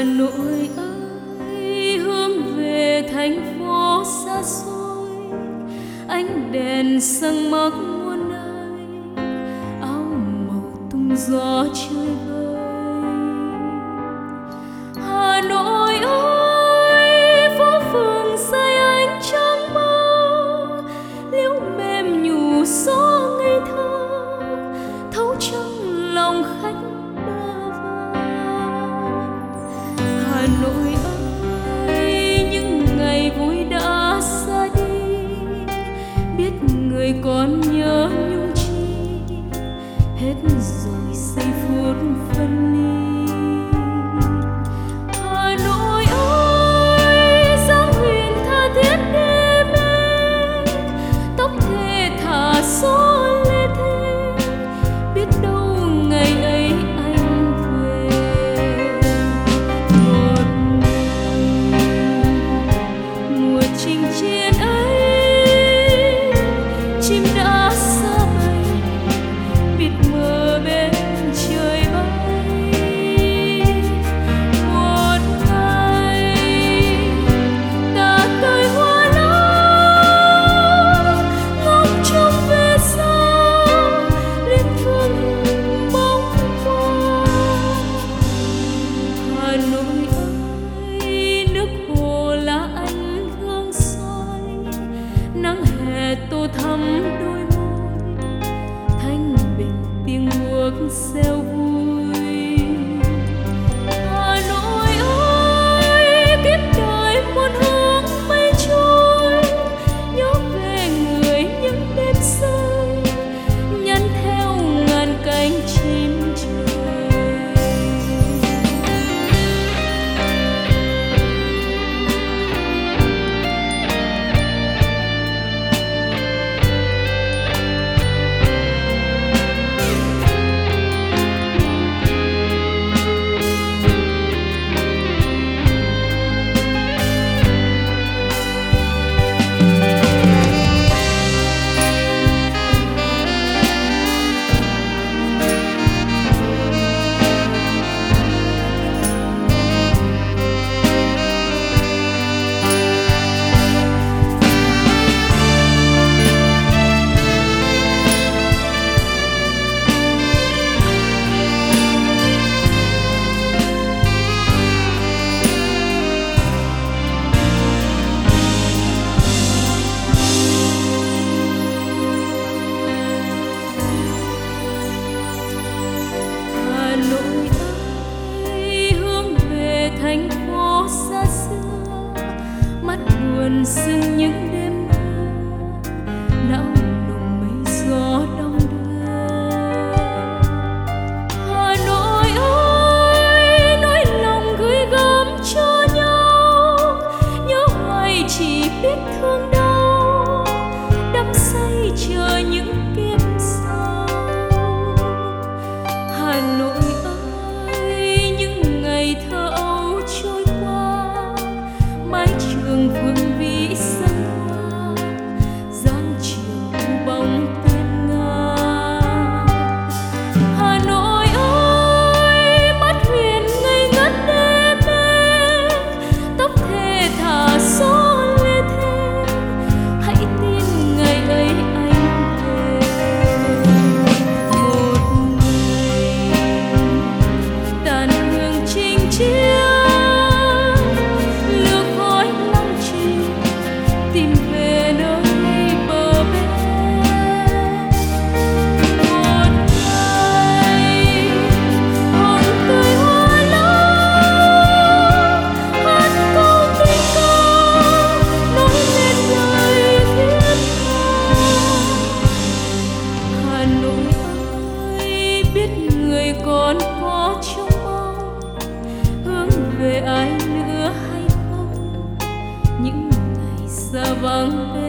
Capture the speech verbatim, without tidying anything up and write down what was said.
Hà Nội ơi, hướng về thành phố xa xôi, ánh đèn sáng mắc muôn nơi, áo màu tung gió chơi vơi. Hà Nội ơi, phố phường say ánh trăng mơ, liễu mềm nhủ gió ngây thơ, thấu trong lòng khách bơ vơ. Hà Nội ơi, những ngày vui đã xa đi, biết người còn nhớ nhung chi, hết rồi giây phút phân ly. Hà Nội ơi, dáng huyền tha thiết đê mê, tóc thề thả gió lê thê, biết đâu ngày ấy anh về. Một mùa chinh chiến ấy, chim đã xa bay, biết mơ bên trời bay. Một ngày ta tới hoa lá, ngóng trông về sau liên phương bóng qua. Hà Nội ơi, nước hồ lá anh hương soi, nắng hè tô thắm đôi môi, thanh bình tiếng buốc reo vui. Hà Nội ơi, kiếp đời muôn hướng mây trôi, nhớ về người những đêm rơi, nhắn theo ngàn cánh chim trời. Hà Nội ơi, hướng về thành phố xa xưa, mắt buồn sương những đêm mưa, não nùng mây gió đong đưa. Hà Nội ơi, nỗi lòng gửi gắm cho nhau, nhớ hoài chỉ biết thương đau, đắm say chờ những kiếp sau. Hà Nội ơi, những ngày thơ ấu trôi qua, mái trường vương vĩ sân hoa, giang chiều thu bóng tiên nga. Hà Nội ơi, mắt huyền ngây ngất đê mê, tóc thề thả gió lê thê, hãy tin ngày ấy anh về. Một ngày tàn hương chinh chiến, lửa khói long chìm, tìm về nơi bờ bên. Một ngày hồng tươi hoa lá, hát câu tình ca, nói lên lời thiết tha. Hà Nội ơi, biết người còn có trong mong, hướng về ai nữa hay không, những ngày xa vắng.